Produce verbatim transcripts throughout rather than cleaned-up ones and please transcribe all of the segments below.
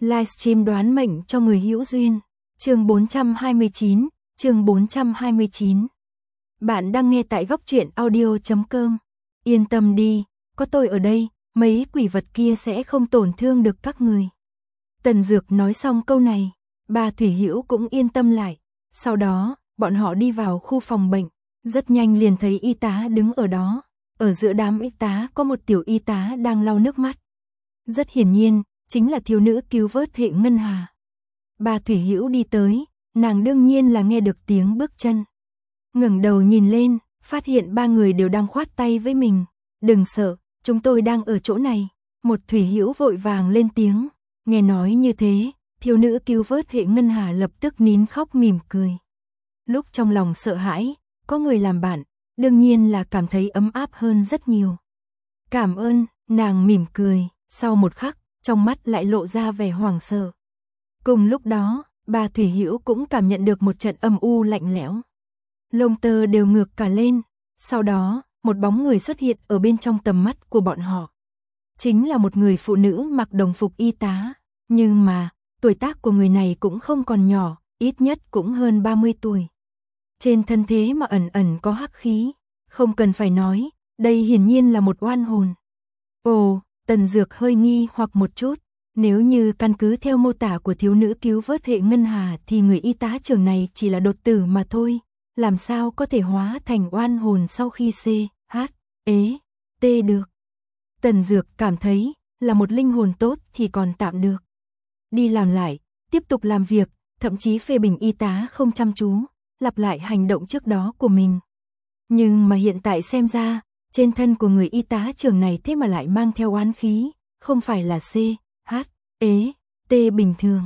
Livestream đoán mệnh cho người hữu duyên. Chương bốn trăm hai mươi chín, chương bốn trăm hai mươi chín. Bạn đang nghe tại góc truyện audio chấm com. Yên tâm đi, có tôi ở đây, mấy quỷ vật kia sẽ không tổn thương được các người. Tần Dược nói xong câu này, bà Thủy Hữu cũng yên tâm lại. Sau đó, bọn họ đi vào khu phòng bệnh, rất nhanh liền thấy y tá đứng ở đó. Ở giữa đám y tá có một tiểu y tá đang lau nước mắt. Rất hiển nhiên, chính là thiếu nữ cứu vớt Hệ Ngân Hà. Bà Thủy Hữu đi tới, nàng đương nhiên là nghe được tiếng bước chân. Ngẩng đầu nhìn lên, phát hiện ba người đều đang khoát tay với mình. Đừng sợ, chúng tôi đang ở chỗ này. Một Thủy Hữu vội vàng lên tiếng. Nghe nói như thế, thiếu nữ cứu vớt Hệ Ngân Hà lập tức nín khóc mỉm cười. Lúc trong lòng sợ hãi, có người làm bạn, đương nhiên là cảm thấy ấm áp hơn rất nhiều. Cảm ơn, nàng mỉm cười, sau một khắc, trong mắt lại lộ ra vẻ hoảng sợ. Cùng lúc đó, bà Thủy Hữu cũng cảm nhận được một trận âm u lạnh lẽo. Lông tơ đều ngược cả lên, sau đó, một bóng người xuất hiện ở bên trong tầm mắt của bọn họ. Chính là một người phụ nữ mặc đồng phục y tá, nhưng mà, tuổi tác của người này cũng không còn nhỏ, ít nhất cũng hơn ba mươi tuổi. Trên thân thế mà ẩn ẩn có hắc khí, không cần phải nói, đây hiển nhiên là một oan hồn. Ồ, Tần Dược hơi nghi hoặc một chút, nếu như căn cứ theo mô tả của thiếu nữ cứu vớt Hệ Ngân Hà thì người y tá trưởng này chỉ là đột tử mà thôi, làm sao có thể hóa thành oan hồn sau khi C, H, ế, T được. Tần Dược cảm thấy là một linh hồn tốt thì còn tạm được. Đi làm lại, tiếp tục làm việc, thậm chí phê bình y tá không chăm chú, lặp lại hành động trước đó của mình. Nhưng mà hiện tại xem ra, trên thân của người y tá trưởng này thế mà lại mang theo oán khí, không phải là C, H, ế, T bình thường.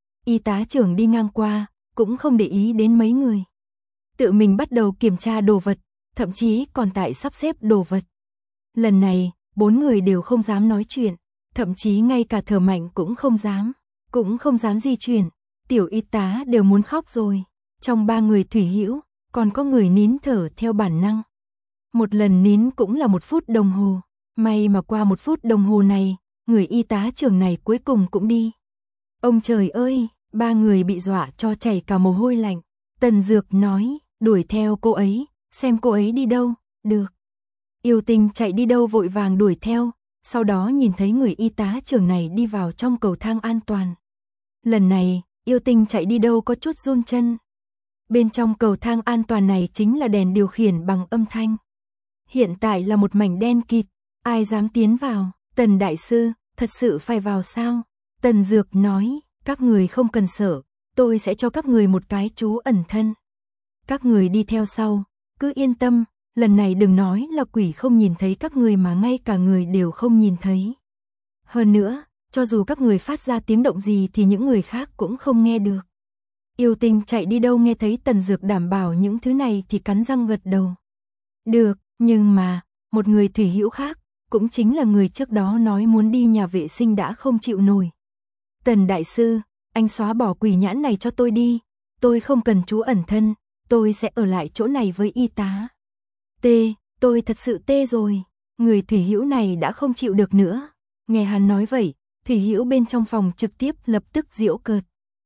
Y tá trưởng đi ngang qua, cũng không để ý đến mấy người. Tự mình bắt đầu kiểm tra đồ vật, thậm chí còn tại sắp xếp đồ vật. Lần này, bốn người đều không dám nói chuyện, thậm chí ngay cả thở mạnh cũng không dám, cũng không dám di chuyển. Tiểu y tá đều muốn khóc rồi. Trong ba người Thủy Hữu, còn có người nín thở theo bản năng. Một lần nín cũng là một phút đồng hồ. May mà qua một phút đồng hồ này, người y tá trưởng này cuối cùng cũng đi. Ông trời ơi, ba người bị dọa cho chảy cả mồ hôi lạnh. Tần Dược nói, đuổi theo cô ấy, xem cô ấy đi đâu, được. Yêu Tinh chạy đi đâu vội vàng đuổi theo, sau đó nhìn thấy người y tá trưởng này đi vào trong cầu thang an toàn. Lần này, Yêu Tinh chạy đi đâu có chút run chân. Bên trong cầu thang an toàn này chính là đèn điều khiển bằng âm thanh. Hiện tại là một mảnh đen kịt, ai dám tiến vào? Tần đại sư, thật sự phải vào sao? Tần Dược nói, các người không cần sợ, tôi sẽ cho các người một cái chú ẩn thân. Các người đi theo sau, cứ yên tâm, lần này đừng nói là quỷ không nhìn thấy các người mà ngay cả người đều không nhìn thấy. Hơn nữa, cho dù các người phát ra tiếng động gì thì những người khác cũng không nghe được. Yêu Tinh chạy đi đâu nghe thấy Tần Dược đảm bảo những thứ này thì cắn răng gật đầu. Được, nhưng mà, một người Thủy Hữu khác, cũng chính là người trước đó nói muốn đi nhà vệ sinh đã không chịu nổi. Tần đại sư, anh xóa bỏ quỷ nhãn này cho tôi đi, tôi không cần chú ẩn thân, tôi sẽ ở lại chỗ này với y tá. Tê, tôi thật sự tê rồi, người Thủy Hữu này đã không chịu được nữa. Nghe hắn nói vậy, Thủy Hữu bên trong phòng trực tiếp lập tức giễu cợt.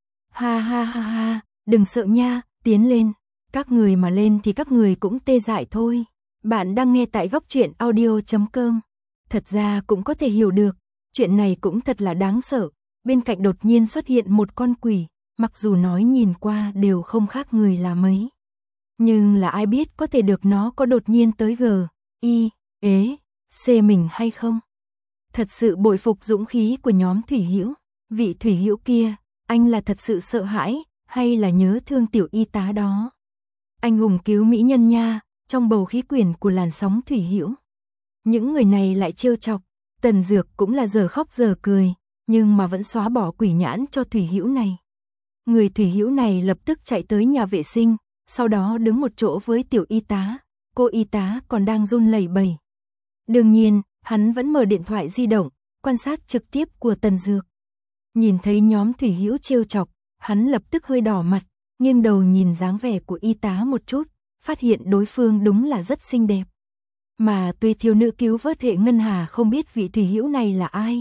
Ha ha ha ha, đừng sợ nha, tiến lên, các người mà lên thì các người cũng tê dại thôi. Bạn đang nghe tại góc truyện audio chấm com. Thật ra cũng có thể hiểu được, chuyện này cũng thật là đáng sợ. Bên cạnh đột nhiên xuất hiện một con quỷ, mặc dù nói nhìn qua đều không khác người là mấy. Nhưng là ai biết có thể được nó có đột nhiên tới G, I, ế, C mình hay không? Thật sự bội phục dũng khí của nhóm Thủy Hữu. Vị Thủy Hữu kia, anh là thật sự sợ hãi, hay là nhớ thương tiểu y tá đó? Anh hùng cứu mỹ nhân nha, trong bầu khí quyển của làn sóng Thủy Hữu. Những người này lại trêu chọc, Tần Dược cũng là giờ khóc giờ cười, nhưng mà vẫn xóa bỏ quỷ nhãn cho Thủy Hữu này. Người Thủy Hữu này lập tức chạy tới nhà vệ sinh, sau đó đứng một chỗ với tiểu y tá, cô y tá còn đang run lẩy bẩy. Đương nhiên, hắn vẫn mở điện thoại di động, quan sát trực tiếp của Tần Dược. Nhìn thấy nhóm Thủy Hữu trêu chọc, hắn lập tức hơi đỏ mặt, nghiêng đầu nhìn dáng vẻ của y tá một chút, phát hiện đối phương đúng là rất xinh đẹp. Mà tuy thiếu nữ cứu vớt Hệ Ngân Hà không biết vị Thủy Hữu này là ai,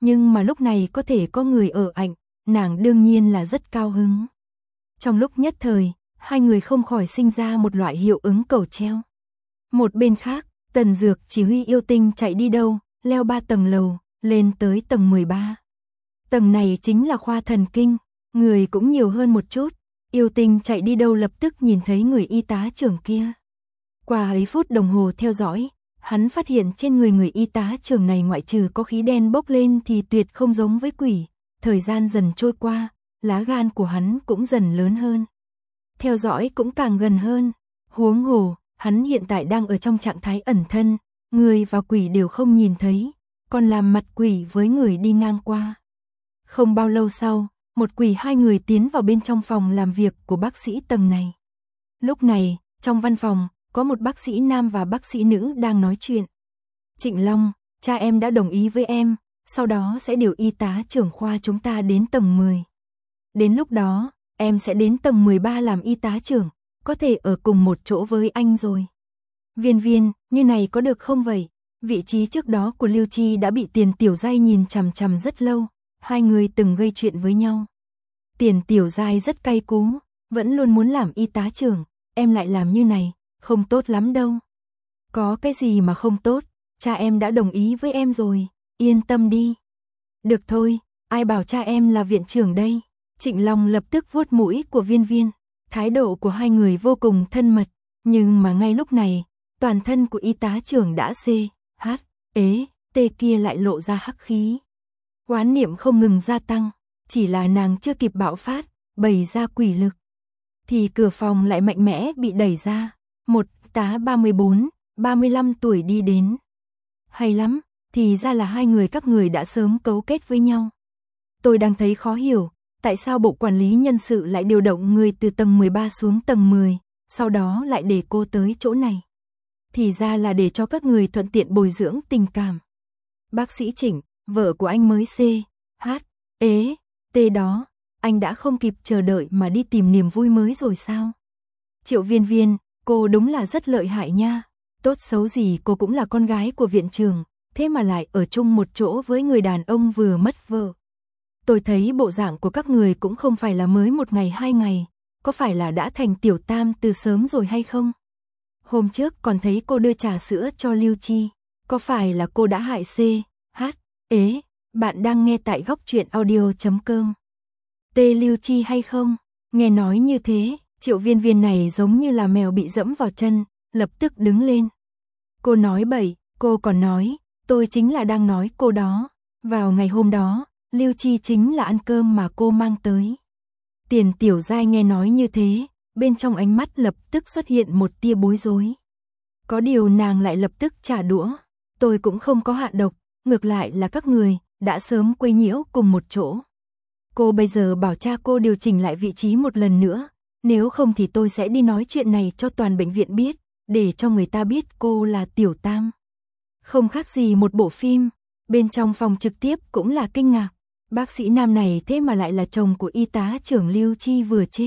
Nhưng mà lúc này có thể có người ở cạnh, nàng đương nhiên là rất cao hứng. Trong lúc nhất thời, hai người không khỏi sinh ra một loại hiệu ứng cầu treo. Một bên khác, Tần Dược chỉ huy yêu tinh chạy đi đâu, leo ba tầng lầu, lên tới tầng mười ba. Tầng này chính là khoa thần kinh, người cũng nhiều hơn một chút. Yêu tinh chạy đi đâu lập tức nhìn thấy người y tá trưởng kia. Qua ấy phút đồng hồ theo dõi, hắn phát hiện trên người người y tá trưởng này ngoại trừ có khí đen bốc lên thì tuyệt không giống với quỷ. Thời gian dần trôi qua, lá gan của hắn cũng dần lớn hơn. Theo dõi cũng càng gần hơn. Huống hồ, hắn hiện tại đang ở trong trạng thái ẩn thân, người và quỷ đều không nhìn thấy, còn làm mặt quỷ với người đi ngang qua. Không bao lâu sau, một quỷ hai người tiến vào bên trong phòng làm việc của bác sĩ tầng này. Lúc này, trong văn phòng, có một bác sĩ nam và bác sĩ nữ đang nói chuyện. Trịnh Long, cha em đã đồng ý với em, sau đó sẽ điều y tá trưởng khoa chúng ta đến tầng mười. Đến lúc đó, em sẽ đến tầng mười ba làm y tá trưởng, có thể ở cùng một chỗ với anh rồi. Viên Viên, như này có được không vậy? Vị trí trước đó của Lưu Chi đã bị Tiền Tiểu Giai nhìn chằm chằm rất lâu, hai người từng gây chuyện với nhau. Tiền Tiểu Giai rất cay cú, vẫn luôn muốn làm y tá trưởng, em lại làm như này, không tốt lắm đâu. Có cái gì mà không tốt, cha em đã đồng ý với em rồi, yên tâm đi. Được thôi, ai bảo cha em là viện trưởng đây? Trịnh Long lập tức vuốt mũi của Viên Viên, thái độ của hai người vô cùng thân mật, nhưng mà ngay lúc này, toàn thân của y tá trưởng đã xê, hát, ế, tê kia lại lộ ra hắc khí. Oán niệm không ngừng gia tăng, chỉ là nàng chưa kịp bạo phát, bày ra quỷ lực. Thì cửa phòng lại mạnh mẽ bị đẩy ra, một tá ba mươi bốn, ba mươi lăm tuổi đi đến. Hay lắm, thì ra là hai người các người đã sớm cấu kết với nhau. Tôi đang thấy khó hiểu, tại sao bộ quản lý nhân sự lại điều động người từ tầng mười ba xuống tầng mười, sau đó lại để cô tới chỗ này. Thì ra là để cho các người thuận tiện bồi dưỡng tình cảm. Bác sĩ Trịnh, vợ của anh mới C, H, ế, T đó, anh đã không kịp chờ đợi mà đi tìm niềm vui mới rồi sao? Triệu Viên Viên, cô đúng là rất lợi hại nha. Tốt xấu gì cô cũng là con gái của viện trưởng, thế mà lại ở chung một chỗ với người đàn ông vừa mất vợ. Tôi thấy bộ dạng của các người cũng không phải là mới một ngày hai ngày, có phải là đã thành tiểu tam từ sớm rồi hay không? Hôm trước còn thấy cô đưa trà sữa cho Lưu Chi, có phải là cô đã hại C, H, ế, bạn đang nghe tại góc truyện audio chấm com. T Lưu Chi hay không? Nghe nói như thế, Triệu Viên Viên này giống như là mèo bị dẫm vào chân, lập tức đứng lên. Cô nói bậy, cô còn nói, tôi chính là đang nói cô đó. Vào ngày hôm đó, Lưu Chi chính là ăn cơm mà cô mang tới. Tiền Tiểu Giai nghe nói như thế, bên trong ánh mắt lập tức xuất hiện một tia bối rối. Có điều nàng lại lập tức trả đũa. Tôi cũng không có hạ độc, ngược lại là các người đã sớm quấy nhiễu cùng một chỗ. Cô bây giờ bảo cha cô điều chỉnh lại vị trí một lần nữa, nếu không thì tôi sẽ đi nói chuyện này cho toàn bệnh viện biết, để cho người ta biết cô là tiểu tam. Không khác gì một bộ phim, bên trong phòng trực tiếp cũng là kinh ngạc. Bác sĩ nam này thế mà lại là chồng của y tá trưởng Lưu Chi vừa chết.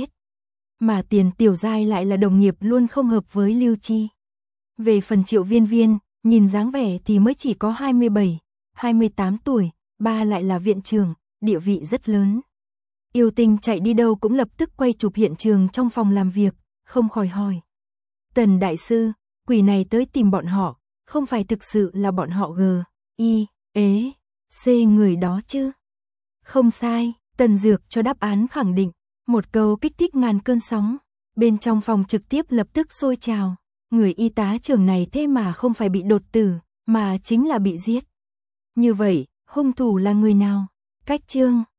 Mà Tiền Tiểu Giai lại là đồng nghiệp luôn không hợp với Lưu Chi. Về phần Triệu Viên Viên, nhìn dáng vẻ thì mới chỉ có hai mươi bảy, hai mươi tám tuổi, ba lại là viện trưởng, địa vị rất lớn. Yêu Tinh chạy đi đâu cũng lập tức quay chụp hiện trường trong phòng làm việc, không khỏi hỏi. Tần đại sư, quỷ này tới tìm bọn họ, không phải thực sự là bọn họ G, I, ế, C người đó chứ? Không sai, Tần Dược cho đáp án khẳng định, một câu kích thích ngàn cơn sóng. Bên trong phòng trực tiếp lập tức sôi trào, người y tá trưởng này thế mà không phải bị đột tử, mà chính là bị giết. Như vậy, hung thủ là người nào? Cách chương